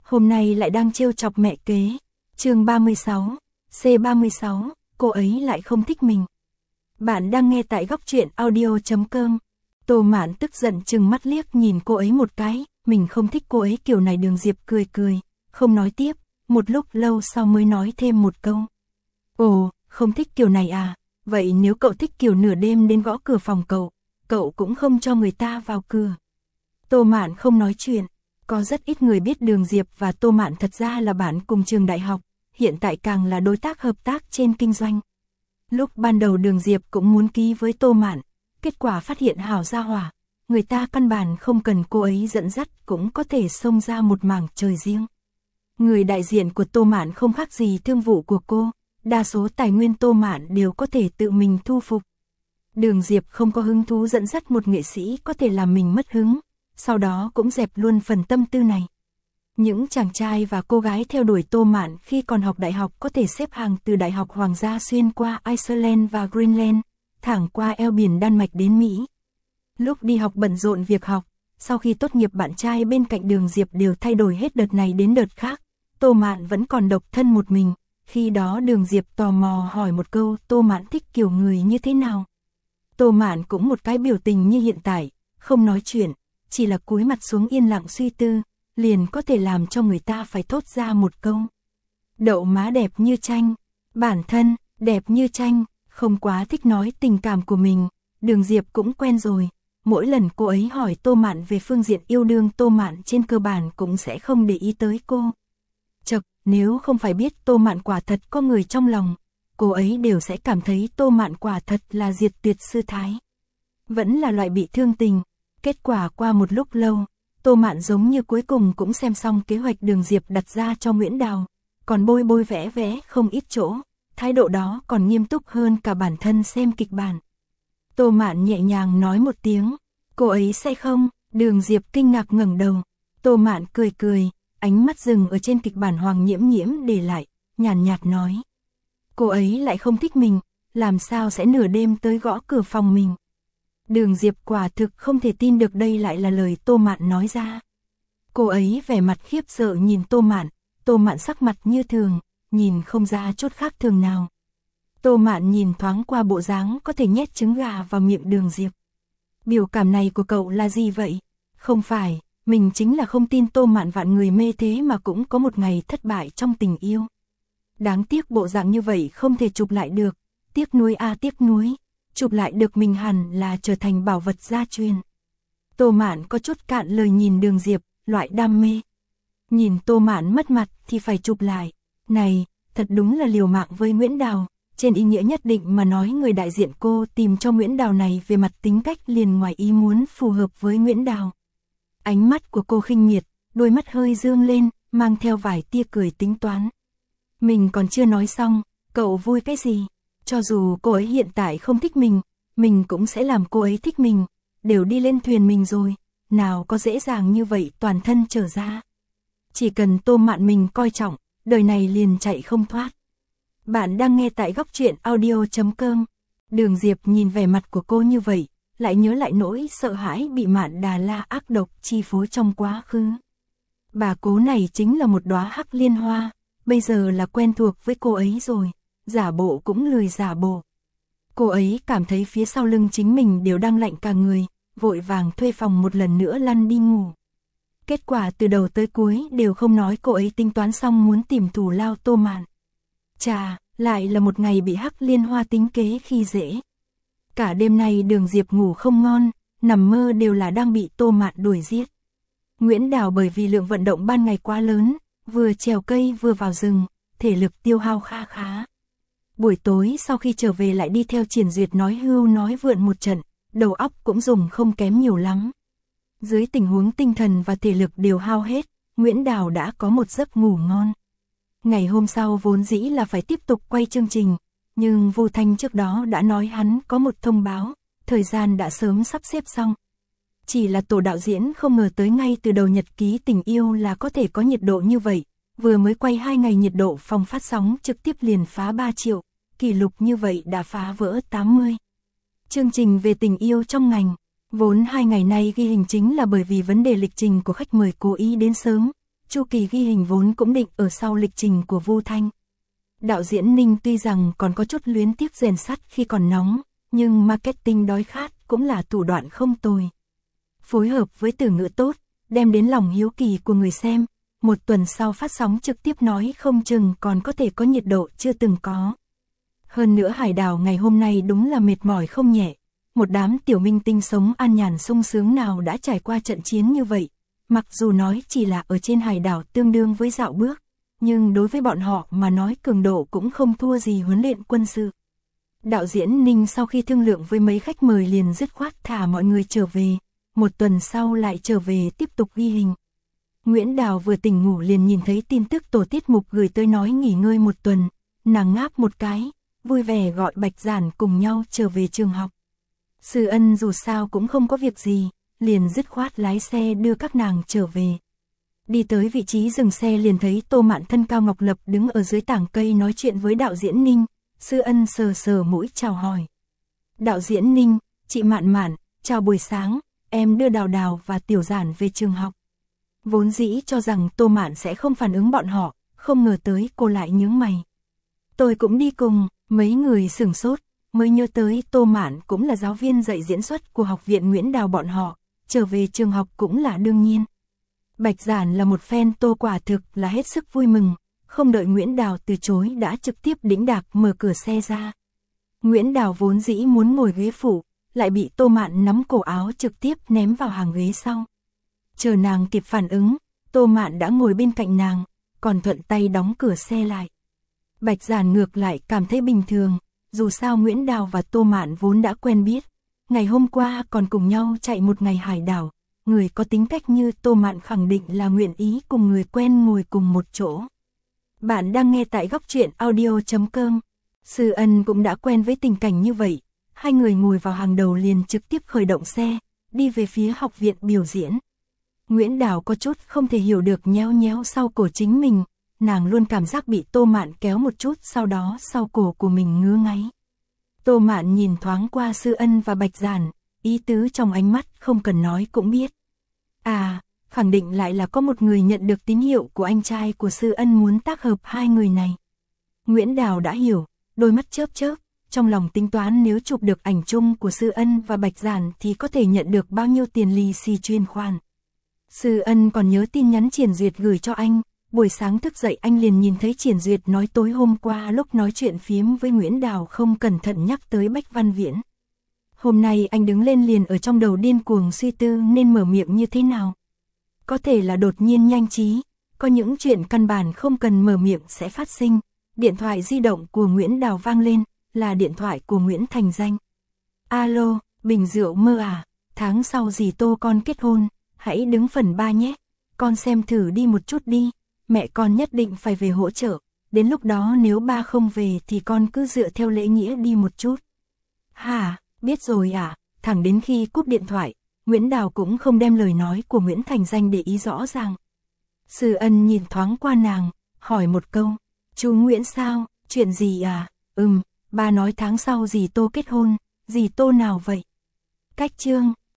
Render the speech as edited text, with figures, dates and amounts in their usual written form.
hôm nay lại đang trêu chọc mẹ kế. Chương 36, C36, cô ấy lại không thích mình. Bạn đang nghe tại góc truyện audio.com. Tô Mạn tức giận trừng mắt liếc nhìn cô ấy một cái, mình không thích cô ấy kiểu này. Đường Diệp cười cười, không nói tiếp, một lúc lâu sau mới nói thêm một câu. Ồ, không thích kiểu này à, vậy nếu cậu thích kiểu nửa đêm đến gõ cửa phòng cậu cũng không cho người ta vào cửa. Tô Mạn không nói chuyện, có rất ít người biết Đường Diệp và Tô Mạn thật ra là bạn cùng trường đại học, hiện tại càng là đối tác hợp tác trên kinh doanh. Lúc ban đầu Đường Diệp cũng muốn ký với Tô Mạn, kết quả phát hiện hảo gia hỏa, người ta căn bản không cần cô ấy dẫn dắt cũng có thể xông ra một mảng trời riêng. Người đại diện của Tô Mạn không khác gì thương vụ của cô, đa số tài nguyên Tô Mạn đều có thể tự mình thu phục. Đường Diệp không có hứng thú dẫn dắt một nghệ sĩ có thể làm mình mất hứng, sau đó cũng dẹp luôn phần tâm tư này. Những chàng trai và cô gái theo đuổi Tô Mạn khi còn học đại học có thể xếp hàng từ Đại học Hoàng gia xuyên qua Iceland và Greenland, thẳng qua eo biển Đan Mạch đến Mỹ. Lúc đi học bận rộn việc học, sau khi tốt nghiệp bạn trai bên cạnh Đường Diệp đều thay đổi hết đợt này đến đợt khác, Tô Mạn vẫn còn độc thân một mình. Khi đó Đường Diệp tò mò hỏi một câu, Tô Mạn thích kiểu người như thế nào? Tô Mạn cũng một cái biểu tình như hiện tại, không nói chuyện, chỉ là cúi mặt xuống yên lặng suy tư, liền có thể làm cho người ta phải thốt ra một câu. Đậu má đẹp như tranh, bản thân, đẹp như tranh, không quá thích nói tình cảm của mình, Đường Diệp cũng quen rồi. Mỗi lần cô ấy hỏi Tô Mạn về phương diện yêu đương, Tô Mạn trên cơ bản cũng sẽ không để ý tới cô. Chật, nếu không phải biết Tô Mạn quả thật có người trong lòng, cô ấy đều sẽ cảm thấy Tô Mạn quả thật là diệt tuyệt sư thái. Vẫn là loại bị thương tình. Kết quả qua một lúc lâu, Tô Mạn giống như cuối cùng cũng xem xong kế hoạch Đường Diệp đặt ra cho Nguyễn Đào, còn bôi vẽ không ít chỗ, thái độ đó còn nghiêm túc hơn cả bản thân xem kịch bản. Tô Mạn nhẹ nhàng nói một tiếng, cô ấy sẽ không? Đường Diệp kinh ngạc ngẩng đầu, Tô Mạn cười cười, ánh mắt dừng ở trên kịch bản Hoàng Nhiễm Nhiễm để lại, nhàn nhạt nói. Cô ấy lại không thích mình, làm sao sẽ nửa đêm tới gõ cửa phòng mình? Đường Diệp quả thực không thể tin được đây lại là lời Tô Mạn nói ra. Cô ấy vẻ mặt khiếp sợ nhìn Tô Mạn sắc mặt như thường, nhìn không ra chút khác thường nào. Tô Mạn nhìn thoáng qua bộ dáng có thể nhét trứng gà vào miệng Đường Diệp. Biểu cảm này của cậu là gì vậy? Không phải, mình chính là không tin Tô Mạn vạn người mê thế mà cũng có một ngày thất bại trong tình yêu. Đáng tiếc bộ dạng như vậy không thể chụp lại được, tiếc nuối a tiếc nuối. Chụp lại được mình hẳn là trở thành bảo vật gia truyền. Tô Mạn có chút cạn lời nhìn Đường Diệp, loại đam mê. Nhìn Tô Mạn mất mặt thì phải chụp lại. Này, thật đúng là liều mạng với Nguyễn Đào. Trên ý nghĩa nhất định mà nói, người đại diện cô tìm cho Nguyễn Đào này về mặt tính cách liền ngoài ý muốn phù hợp với Nguyễn Đào. Ánh mắt của cô khinh miệt, đôi mắt hơi dương lên, mang theo vài tia cười tính toán. Mình còn chưa nói xong, cậu vui cái gì? Cho dù cô ấy hiện tại không thích mình cũng sẽ làm cô ấy thích mình, đều đi lên thuyền mình rồi, nào có dễ dàng như vậy toàn thân trở ra. Chỉ cần Tô Mạn mình coi trọng, đời này liền chạy không thoát. Bạn đang nghe tại góc truyện audio.com. Đường Diệp nhìn vẻ mặt của cô như vậy, lại nhớ lại nỗi sợ hãi bị Mạn Đà La ác độc chi phối trong quá khứ. Bà cố này chính là một đóa hắc liên hoa, bây giờ là quen thuộc với cô ấy rồi. Giả bộ cũng lười giả bộ. Cô ấy cảm thấy phía sau lưng chính mình đều đang lạnh cả người, vội vàng thuê phòng một lần nữa lăn đi ngủ. Kết quả từ đầu tới cuối đều không nói cô ấy tính toán xong muốn tìm thù lao Tô Mạn. Chà, lại là một ngày bị hắc liên hoa tính kế khi dễ. Cả đêm nay Đường Diệp ngủ không ngon, nằm mơ đều là đang bị Tô Mạn đuổi giết. Nguyễn Đào bởi vì lượng vận động ban ngày quá lớn, vừa trèo cây vừa vào rừng, thể lực tiêu hao kha khá. Buổi tối sau khi trở về lại đi theo Triển Duyệt nói hưu nói vượn một trận, đầu óc cũng dùng không kém nhiều lắm. Dưới tình huống tinh thần và thể lực đều hao hết, Nguyễn Đào đã có một giấc ngủ ngon. Ngày hôm sau vốn dĩ là phải tiếp tục quay chương trình, nhưng Vu Thanh trước đó đã nói hắn có một thông báo, thời gian đã sớm sắp xếp xong. Chỉ là tổ đạo diễn không ngờ tới ngay từ đầu nhật ký tình yêu là có thể có nhiệt độ như vậy. Vừa mới quay 2 ngày nhiệt độ phòng phát sóng trực tiếp liền phá 3 triệu, kỷ lục như vậy đã phá vỡ 80. Chương trình về tình yêu trong ngành, vốn 2 ngày nay ghi hình chính là bởi vì vấn đề lịch trình của khách mời cố ý đến sớm, chu kỳ ghi hình vốn cũng định ở sau lịch trình của Vu Thanh. Đạo diễn Ninh tuy rằng còn có chút luyến tiếc rèn sắt khi còn nóng, nhưng marketing đói khát cũng là thủ đoạn không tồi. Phối hợp với từ ngữ tốt, đem đến lòng hiếu kỳ của người xem, một tuần sau phát sóng trực tiếp nói không chừng còn có thể có nhiệt độ chưa từng có. Hơn nữa hải đảo ngày hôm nay đúng là mệt mỏi không nhẹ, một đám tiểu minh tinh sống an nhàn sung sướng nào đã trải qua trận chiến như vậy, mặc dù nói chỉ là ở trên hải đảo tương đương với dạo bước, nhưng đối với bọn họ mà nói cường độ cũng không thua gì huấn luyện quân sự. Đạo diễn Ninh sau khi thương lượng với mấy khách mời liền dứt khoát thả mọi người trở về, một tuần sau lại trở về tiếp tục ghi hình. Nguyễn Đào vừa tỉnh ngủ liền nhìn thấy tin tức tổ tiết mục gửi tới nói nghỉ ngơi một tuần, nàng ngáp một cái, vui vẻ gọi Bạch Giản cùng nhau trở về trường học. Sư Ân dù sao cũng không có việc gì, liền dứt khoát lái xe đưa các nàng trở về. Đi tới vị trí dừng xe liền thấy Tô Mạn thân cao ngọc lập đứng ở dưới tảng cây nói chuyện với đạo diễn Ninh, Sư Ân sờ sờ mũi chào hỏi. Đạo diễn Ninh, chị Mạn Mạn, chào buổi sáng, em đưa Đào Đào và Tiểu Giản về trường học. Vốn dĩ cho rằng Tô Mạn sẽ không phản ứng bọn họ, không ngờ tới cô lại nhướng mày. Tôi cũng đi cùng, mấy người sửng sốt, mới nhớ tới Tô Mạn cũng là giáo viên dạy diễn xuất của học viện Nguyễn Đào bọn họ, trở về trường học cũng là đương nhiên. Bạch Giản là một fan Tô quả thực là hết sức vui mừng, không đợi Nguyễn Đào từ chối đã trực tiếp đĩnh đạc mở cửa xe ra. Nguyễn Đào vốn dĩ muốn ngồi ghế phụ, lại bị Tô Mạn nắm cổ áo trực tiếp ném vào hàng ghế sau. Chờ nàng kịp phản ứng, Tô Mạn đã ngồi bên cạnh nàng, còn thuận tay đóng cửa xe lại. Bạch Giản ngược lại cảm thấy bình thường, dù sao Nguyễn Đào và Tô Mạn vốn đã quen biết. Ngày hôm qua còn cùng nhau chạy một ngày hải đảo, người có tính cách như Tô Mạn khẳng định là nguyện ý cùng người quen ngồi cùng một chỗ. Bạn đang nghe tại góc truyện audio.com. Sư Ân cũng đã quen với tình cảnh như vậy, hai người ngồi vào hàng đầu liền trực tiếp khởi động xe, đi về phía học viện biểu diễn. Nguyễn Đào có chút không thể hiểu được nhéo nhéo sau cổ chính mình, nàng luôn cảm giác bị Tô Mạn kéo một chút sau đó sau cổ của mình ngứa ngáy. Tô Mạn nhìn thoáng qua Sư Ân và Bạch Giản, ý tứ trong ánh mắt không cần nói cũng biết. À, khẳng định lại là có một người nhận được tín hiệu của anh trai của Sư Ân muốn tác hợp hai người này. Nguyễn Đào đã hiểu, đôi mắt chớp chớp, trong lòng tính toán nếu chụp được ảnh chung của Sư Ân và Bạch Giản thì có thể nhận được bao nhiêu tiền lì xì chuyên khoản. Sư Ân còn nhớ tin nhắn Triển Duyệt gửi cho anh, buổi sáng thức dậy anh liền nhìn thấy Triển Duyệt nói tối hôm qua lúc nói chuyện phiếm với Nguyễn Đào không cẩn thận nhắc tới Bách Văn Viễn. Hôm nay anh đứng lên liền ở trong đầu điên cuồng suy tư nên mở miệng như thế nào. Có thể là đột nhiên nhanh trí, có những chuyện căn bản không cần mở miệng sẽ phát sinh. Điện thoại di động của Nguyễn Đào vang lên, là điện thoại của Nguyễn Thành Danh. Alo, bình rượu mơ à, tháng sau dì Tô con kết hôn, hãy đứng phần 3 nhé, con xem thử đi một chút đi, mẹ con nhất định phải về hỗ trợ, đến lúc đó nếu ba không về thì con cứ dựa theo lễ nghĩa đi một chút. Hả, biết rồi à, thẳng đến khi cúp điện thoại, Nguyễn Đào cũng không đem lời nói của Nguyễn Thành Danh để ý rõ ràng. Sư Ân nhìn thoáng qua nàng, hỏi một câu, chú Nguyễn sao, chuyện gì à, ba nói tháng sau dì Tô kết hôn, dì Tô nào vậy? Cách Trương,